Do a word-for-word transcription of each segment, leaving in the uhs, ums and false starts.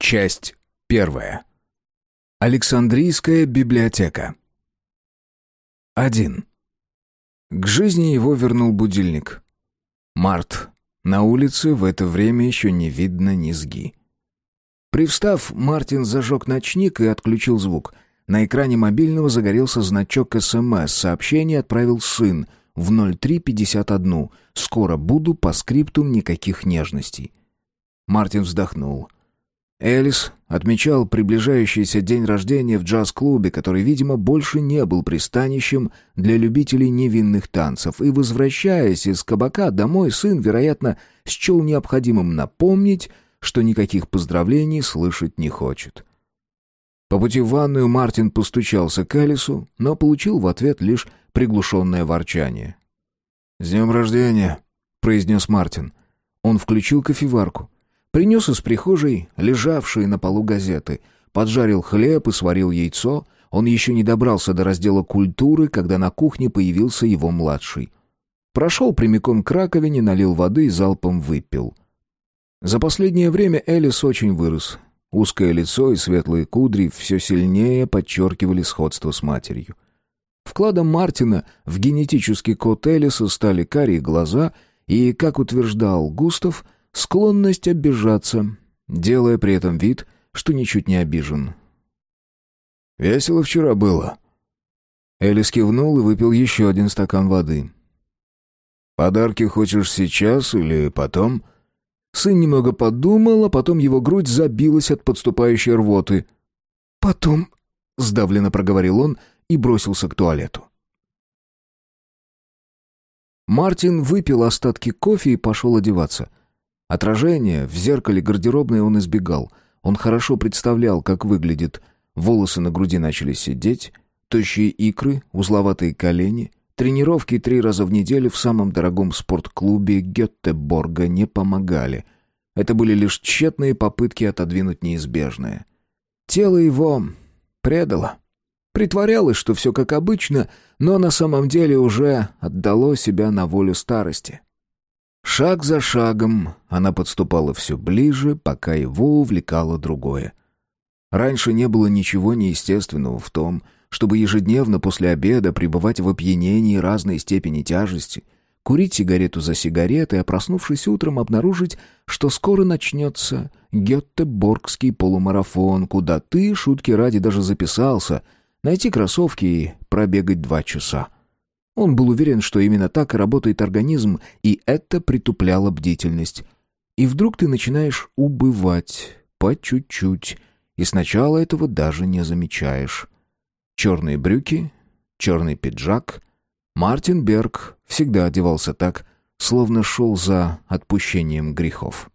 Часть первая. Александрийская библиотека. один. К жизни его вернул будильник. Март. На улице в это время еще не видно низги. Привстав, Мартин зажег ночник и отключил звук. На экране мобильного загорелся значок СМС. Сообщение отправил сын в ноль три пятьдесят один. «Скоро буду, по скриптум никаких нежностей». Мартин вздохнул. Элис отмечал приближающийся день рождения в джаз-клубе, который, видимо, больше не был пристанищем для любителей невинных танцев, и, возвращаясь из кабака домой, сын, вероятно, счел необходимым напомнить, что никаких поздравлений слышать не хочет. По пути в ванную Мартин постучался к Элису, но получил в ответ лишь приглушенное ворчание. «С днем рождения!» — произнес Мартин. Он включил кофеварку. Принес из прихожей лежавшие на полу газеты, поджарил хлеб и сварил яйцо. Он еще не добрался до раздела культуры, когда на кухне появился его младший. Прошел прямиком к раковине, налил воды и залпом выпил. За последнее время Элис очень вырос. Узкое лицо и светлые кудри все сильнее подчеркивали сходство с матерью. Вкладом Мартина в генетический код Элиса стали карие глаза и, как утверждал Густав, склонность обижаться, делая при этом вид, что ничуть не обижен. «Весело вчера было». Элис кивнул и выпил еще один стакан воды. «Подарки хочешь сейчас или потом?» Сын немного подумал, а потом его грудь забилась от подступающей рвоты. «Потом», — сдавленно проговорил он и бросился к туалету. Мартин выпил остатки кофе и пошел одеваться. Отражение в зеркале гардеробной он избегал. Он хорошо представлял, как выглядит. Волосы на груди начали сидеть, тощие икры, узловатые колени. Тренировки три раза в неделю в самом дорогом спортклубе Гетеборга не помогали. Это были лишь тщетные попытки отодвинуть неизбежное. Тело его предало. Притворялось, что все как обычно, но на самом деле уже отдало себя на волю старости. Шаг за шагом она подступала все ближе, пока его увлекало другое. Раньше не было ничего неестественного в том, чтобы ежедневно после обеда пребывать в опьянении разной степени тяжести, курить сигарету за сигаретой, а проснувшись утром обнаружить, что скоро начнется Гетеборгский полумарафон, куда ты, шутки ради, даже записался, найти кроссовки и пробегать два часа. Он был уверен, что именно так и работает организм, и это притупляло бдительность. И вдруг ты начинаешь убывать по чуть-чуть, и сначала этого даже не замечаешь. Черные брюки, черный пиджак. Мартин Берг всегда одевался так, словно шел за отпущением грехов.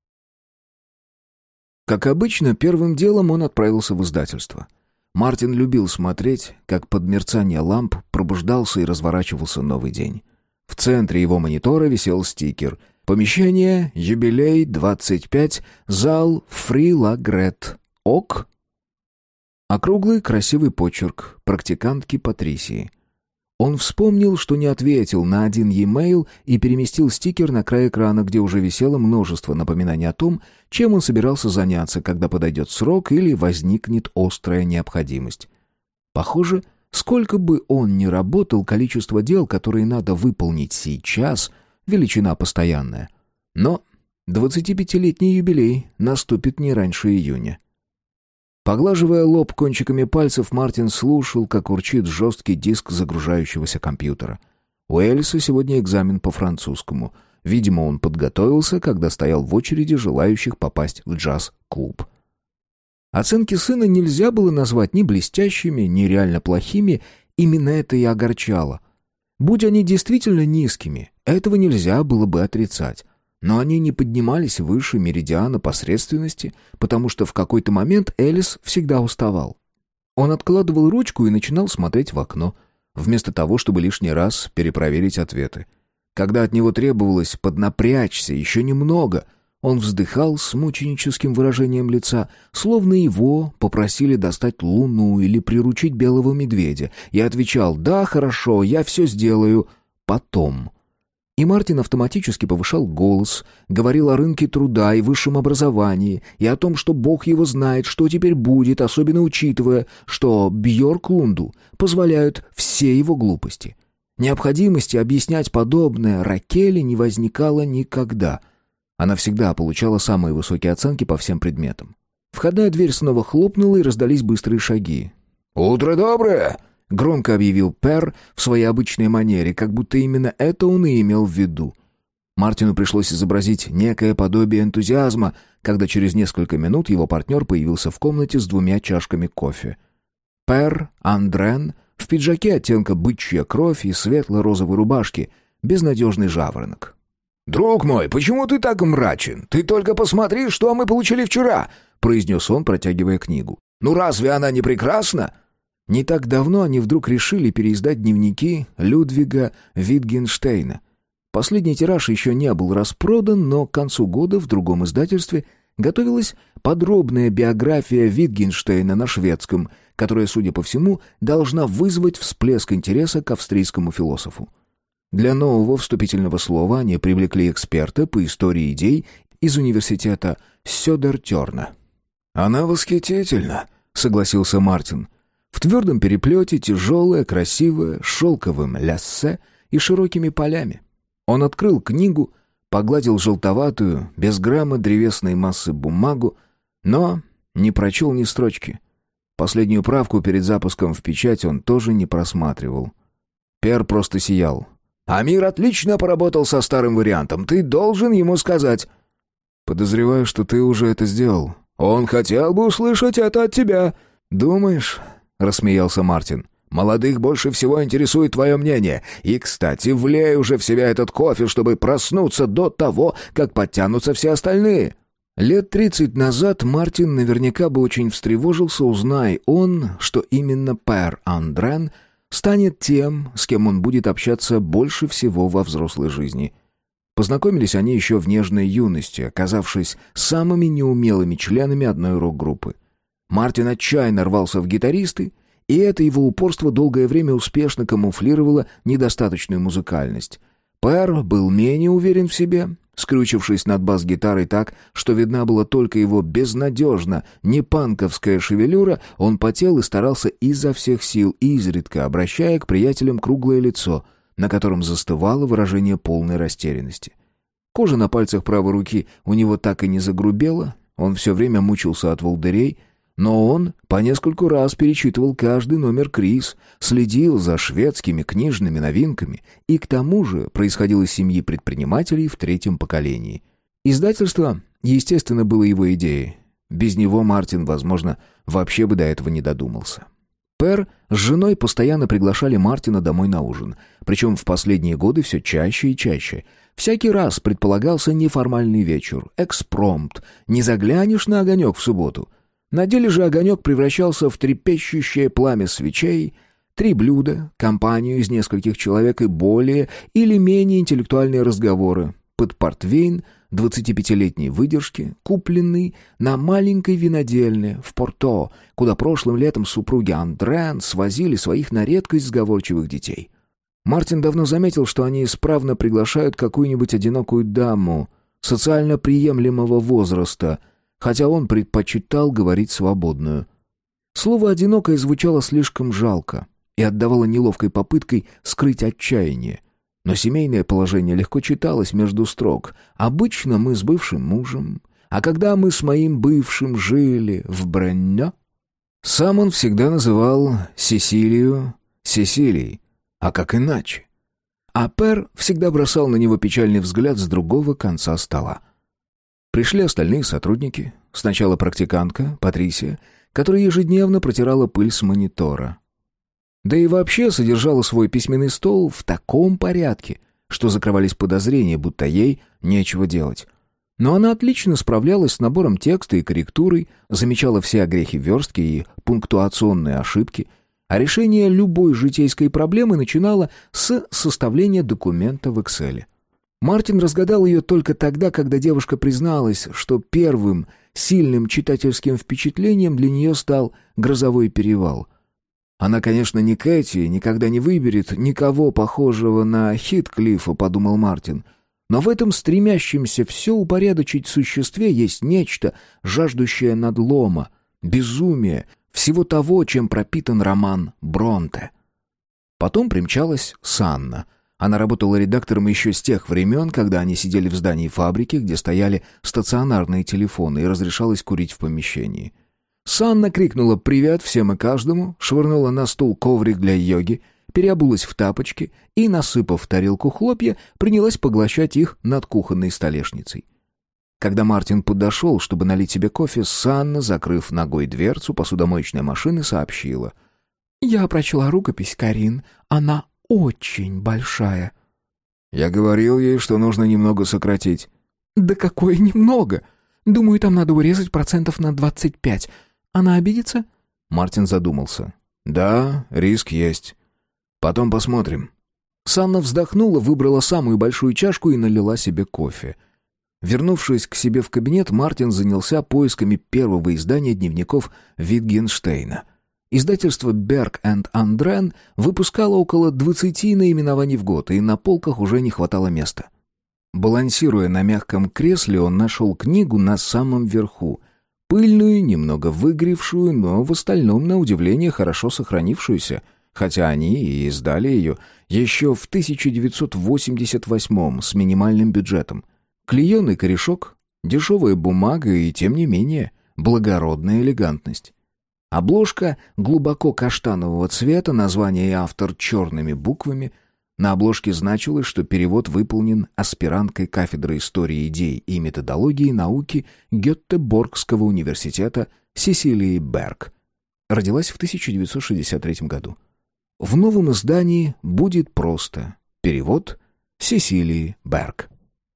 Как обычно, первым делом он отправился в издательство. Мартин любил смотреть, как под мерцание ламп пробуждался и разворачивался новый день. В центре его монитора висел стикер. Помещение, юбилей, двадцать пять, зал Фри Ла Грет. Ок? Округлый красивый почерк практикантки Патрисии. Он вспомнил, что не ответил на один e-mail и переместил стикер на край экрана, где уже висело множество напоминаний о том, чем он собирался заняться, когда подойдет срок или возникнет острая необходимость. Похоже, сколько бы он ни работал, количество дел, которые надо выполнить сейчас, величина постоянная. Но двадцатипятилетний юбилей наступит не раньше июня. Поглаживая лоб кончиками пальцев, Мартин слушал, как урчит жесткий диск загружающегося компьютера. У Элиса сегодня экзамен по французскому. Видимо, он подготовился, когда стоял в очереди желающих попасть в джаз-клуб. Оценки сына нельзя было назвать ни блестящими, ни реально плохими, именно это и огорчало. Будь они действительно низкими, этого нельзя было бы отрицать. Но они не поднимались выше меридиана посредственности, потому что в какой-то момент Элис всегда уставал. Он откладывал ручку и начинал смотреть в окно, вместо того, чтобы лишний раз перепроверить ответы. Когда от него требовалось поднапрячься еще немного, он вздыхал с мученическим выражением лица, словно его попросили достать луну или приручить белого медведя, и отвечал: «Да, хорошо, я все сделаю потом». И Мартин автоматически повышал голос, говорил о рынке труда и высшем образовании, и о том, что Бог его знает, что теперь будет, особенно учитывая, что Бьорклунду позволяют все его глупости. Необходимости объяснять подобное Ракели не возникало никогда. Она всегда получала самые высокие оценки по всем предметам. Входная дверь снова хлопнула, и раздались быстрые шаги. «Утро доброе!» — громко объявил Пер в своей обычной манере, как будто именно это он и имел в виду. Мартину пришлось изобразить некое подобие энтузиазма, когда через несколько минут его партнер появился в комнате с двумя чашками кофе. Пер Андрен в пиджаке оттенка бычья кровь и светло-розовой рубашке, безнадежный жаворонок. «Друг мой, почему ты так мрачен? Ты только посмотри, что мы получили вчера!» — произнес он, протягивая книгу. «Ну разве она не прекрасна?» Не так давно они вдруг решили переиздать дневники Людвига Витгенштейна. Последний тираж еще не был распродан, но к концу года в другом издательстве готовилась подробная биография Витгенштейна на шведском, которая, судя по всему, должна вызвать всплеск интереса к австрийскому философу. Для нового вступительного слова они привлекли эксперта по истории идей из университета Сёдертёрна. «Она восхитительна», — согласился Мартин. В твердом переплете, тяжелая, красивая, с шелковым ляссе и широкими полями. Он открыл книгу, погладил желтоватую, без грамма древесной массы бумагу, но не прочел ни строчки. Последнюю правку перед запуском в печать он тоже не просматривал. Пер просто сиял. «Амир отлично поработал со старым вариантом, ты должен ему сказать». «Подозреваю, что ты уже это сделал». «Он хотел бы услышать это от тебя». «Думаешь?» — рассмеялся Мартин. «Молодых больше всего интересует твое мнение. И, кстати, влей уже в себя этот кофе, чтобы проснуться до того, как подтянутся все остальные». Лет тридцать назад Мартин наверняка бы очень встревожился, узнай он, что именно Пер Андрен станет тем, с кем он будет общаться больше всего во взрослой жизни. Познакомились они еще в нежной юности, оказавшись самыми неумелыми членами одной рок-группы. Мартин отчаянно рвался в гитаристы, и это его упорство долгое время успешно камуфлировало недостаточную музыкальность. Пэр был менее уверен в себе, скрючившись над бас-гитарой так, что видна была только его безнадежно непанковская шевелюра, он потел и старался изо всех сил, изредка обращая к приятелям круглое лицо, на котором застывало выражение полной растерянности. Кожа на пальцах правой руки у него так и не загрубела, он все время мучился от волдырей, но он по нескольку раз перечитывал каждый номер Крис, следил за шведскими книжными новинками и к тому же происходил из семьи предпринимателей в третьем поколении. Издательство, естественно, было его идеей. Без него Мартин, возможно, вообще бы до этого не додумался. Пэр с женой постоянно приглашали Мартина домой на ужин, причем в последние годы все чаще и чаще. Всякий раз предполагался неформальный вечер, экспромт, не заглянешь на огонек в субботу. На деле же огонек превращался в трепещущее пламя свечей, три блюда, компанию из нескольких человек и более или менее интеллектуальные разговоры под портвейн двадцатипятилетней выдержки, купленный на маленькой винодельне в Порто, куда прошлым летом супруги Андрен свозили своих на редкость сговорчивых детей. Мартин давно заметил, что они исправно приглашают какую-нибудь одинокую даму социально приемлемого возраста, хотя он предпочитал говорить свободную. Слово «одинокое» звучало слишком жалко и отдавало неловкой попыткой скрыть отчаяние. Но семейное положение легко читалось между строк. «Обычно мы с бывшим мужем, а когда мы с моим бывшим жили в Бренне...» Сам он всегда называл Сесилию Сесилией, а как иначе? А Пэр всегда бросал на него печальный взгляд с другого конца стола. Пришли остальные сотрудники. Сначала практикантка, Патрисия, которая ежедневно протирала пыль с монитора. Да и вообще содержала свой письменный стол в таком порядке, что закрывались подозрения, будто ей нечего делать. Но она отлично справлялась с набором текста и корректурой, замечала все огрехи верстки и пунктуационные ошибки, а решение любой житейской проблемы начинала с составления документа в Excel. Мартин разгадал ее только тогда, когда девушка призналась, что первым сильным читательским впечатлением для нее стал «Грозовой перевал». Она, конечно, не Кэти, никогда не выберет никого похожего на Хитклифа, подумал Мартин. Но в этом стремящемся все упорядочить существе есть нечто, жаждущее надлома, безумие, всего того, чем пропитан роман Бронте. Потом примчалась Санна. Она работала редактором еще с тех времен, когда они сидели в здании фабрики, где стояли стационарные телефоны, и разрешалось курить в помещении. Санна крикнула «Привет» всем и каждому, швырнула на стул коврик для йоги, переобулась в тапочки и, насыпав в тарелку хлопья, принялась поглощать их над кухонной столешницей. Когда Мартин подошел, чтобы налить себе кофе, Санна, закрыв ногой дверцу посудомоечной машины, сообщила: «Я прочла рукопись, Карин. Она очень большая». «Я говорил ей, что нужно немного сократить». «Да какое немного? Думаю, там надо урезать процентов на двадцать пять. Она обидится?» Мартин задумался. «Да, риск есть. Потом посмотрим». Санна вздохнула, выбрала самую большую чашку и налила себе кофе. Вернувшись к себе в кабинет, Мартин занялся поисками первого издания дневников Витгенштейна. Издательство Берг энд Андрен выпускало около двадцати наименований в год, и на полках уже не хватало места. Балансируя на мягком кресле, он нашел книгу на самом верху. Пыльную, немного выгоревшую, но в остальном, на удивление, хорошо сохранившуюся, хотя они и издали ее еще в тысяча девятьсот восемьдесят восьмом с минимальным бюджетом. Клееный корешок, дешевая бумага и, тем не менее, благородная элегантность. Обложка глубоко каштанового цвета, название и автор черными буквами. На обложке значилось, что перевод выполнен аспиранткой кафедры истории идей и методологии науки Гетеборгского университета Сесилией Берг. Родилась в тысяча девятьсот шестьдесят третьем году. В новом издании будет просто перевод Сесилии Берг.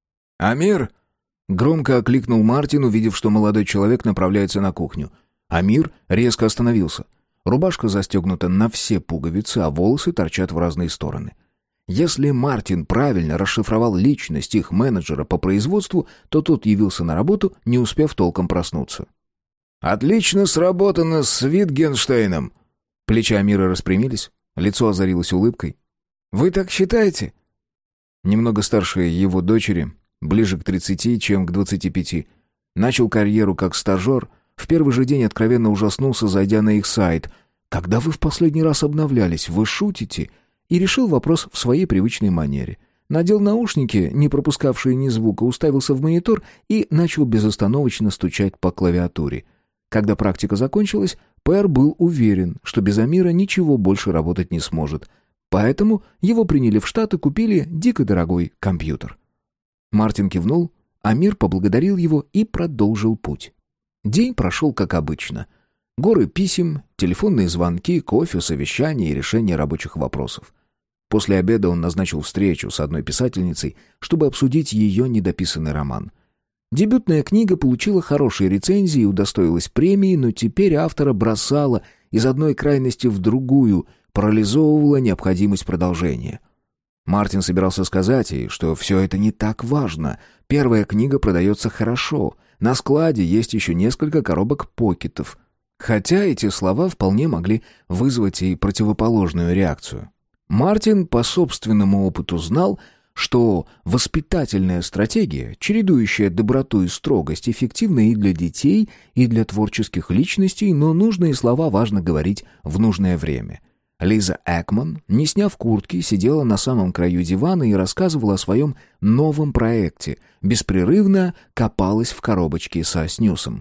«Амир!» — громко окликнул Мартин, увидев, что молодой человек направляется на кухню. Амир резко остановился. Рубашка застегнута на все пуговицы, а волосы торчат в разные стороны. Если Мартин правильно расшифровал личность их менеджера по производству, то тот явился на работу, не успев толком проснуться. «Отлично сработано с Витгенштейном!» Плечи Амира распрямились, лицо озарилось улыбкой. «Вы так считаете?» Немного старше его дочери, ближе к тридцати, чем к двадцати пяти. Начал карьеру как стажер. В первый же день откровенно ужаснулся, зайдя на их сайт. «Когда вы в последний раз обновлялись? Вы шутите?» И решил вопрос в своей привычной манере. Надел наушники, не пропускавшие ни звука, уставился в монитор и начал безостановочно стучать по клавиатуре. Когда практика закончилась, Пэр был уверен, что без Амира ничего больше работать не сможет. Поэтому его приняли в штат и купили дико дорогой компьютер. Мартин кивнул, Амир поблагодарил его и продолжил путь. День прошел как обычно. Горы писем, телефонные звонки, кофе, совещания и решение рабочих вопросов. После обеда он назначил встречу с одной писательницей, чтобы обсудить ее недописанный роман. Дебютная книга получила хорошие рецензии и удостоилась премии, но теперь автора бросала из одной крайности в другую, парализовывала необходимость продолжения. Мартин собирался сказать ей, что все это не так важно. Первая книга продается хорошо. На складе есть еще несколько коробок покетов. Хотя эти слова вполне могли вызвать и противоположную реакцию. Мартин по собственному опыту знал, что воспитательная стратегия, чередующая доброту и строгость, эффективна и для детей, и для творческих личностей, но нужные слова важно говорить в нужное время. Лиза Экман, не сняв куртки, сидела на самом краю дивана и рассказывала о своем новом проекте, беспрерывно копалась в коробочке со снюсом.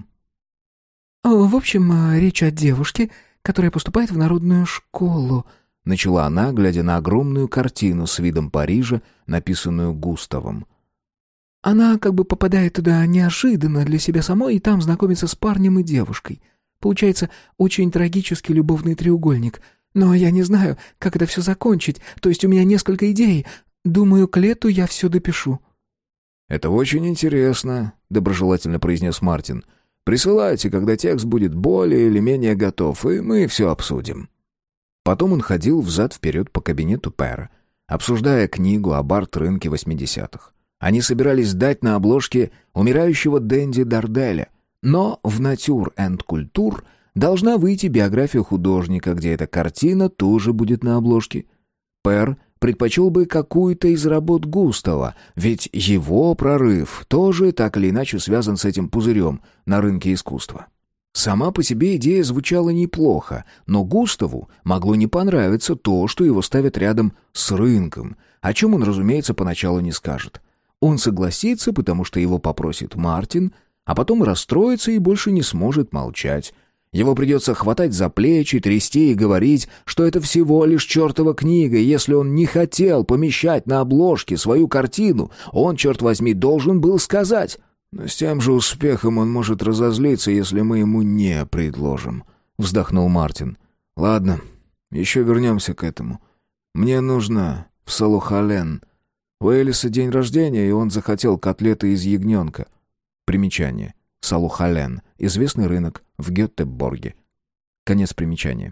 «В общем, речь о девушке, которая поступает в народную школу», начала она, глядя на огромную картину с видом Парижа, написанную Густавом. «Она как бы попадает туда неожиданно для себя самой и там знакомится с парнем и девушкой. Получается очень трагический любовный треугольник. Но я не знаю, как это все закончить, то есть у меня несколько идей. Думаю, к лету я все допишу». «Это очень интересно», — доброжелательно произнес Мартин. «Присылайте, когда текст будет более или менее готов, и мы все обсудим». Потом он ходил взад-вперед по кабинету Пэра, обсуждая книгу об арт-рынке восьмидесятых. Они собирались дать на обложке умирающего Дэнди Дарделя, но в «Натюр энд Культур» должна выйти биография художника, где эта картина тоже будет на обложке. Пэр предпочел бы какую-то из работ Густава, ведь его прорыв тоже так или иначе связан с этим пузырем на рынке искусства. Сама по себе идея звучала неплохо, но Густаву могло не понравиться то, что его ставят рядом с рынком, о чем он, разумеется, поначалу не скажет. Он согласится, потому что его попросит Мартин, а потом расстроится и больше не сможет молчать. Его придется хватать за плечи, трясти и говорить, что это всего лишь чертова книга, и если он не хотел помещать на обложке свою картину, он, черт возьми, должен был сказать. «Но с тем же успехом он может разозлиться, если мы ему не предложим», — вздохнул Мартин. «Ладно, еще вернемся к этому. Мне нужно в Салухален. У Элиса день рождения, и он захотел котлеты из ягненка». Примечание. Салухален. Известный рынок в Гетеборге. Конец примечания.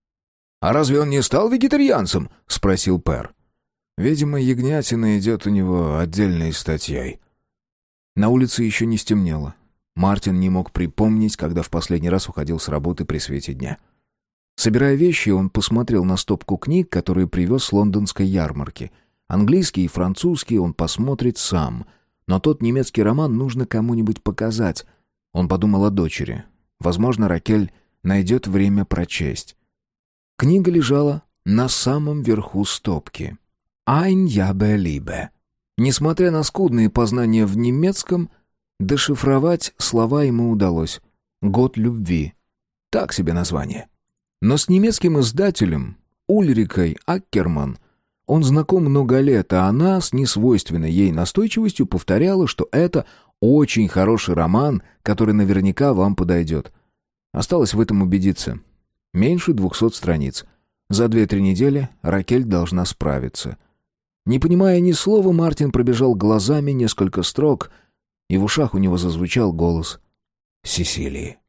«А разве он не стал вегетарианцем?» — спросил Пэр. «Видимо, ягнятина идет у него отдельной статьей». На улице еще не стемнело. Мартин не мог припомнить, когда в последний раз уходил с работы при свете дня. Собирая вещи, он посмотрел на стопку книг, которые привез с лондонской ярмарки. Английский и французский он посмотрит сам, но тот немецкий роман нужно кому-нибудь показать. Он подумал о дочери. Возможно, Ракель найдет время прочесть. Книга лежала на самом верху стопки. «Ein Jabe Liebe». Несмотря на скудные познания в немецком, дешифровать слова ему удалось. «Год любви». Так себе название. Но с немецким издателем, Ульрикой Аккерман, он знаком много лет, а она с несвойственной ей настойчивостью повторяла, что это очень хороший роман, который наверняка вам подойдет. Осталось в этом убедиться. Меньше двухсот страниц. За две-три недели Ракель должна справиться. Не понимая ни слова, Мартин пробежал глазами несколько строк, и в ушах у него зазвучал голос Сесилии.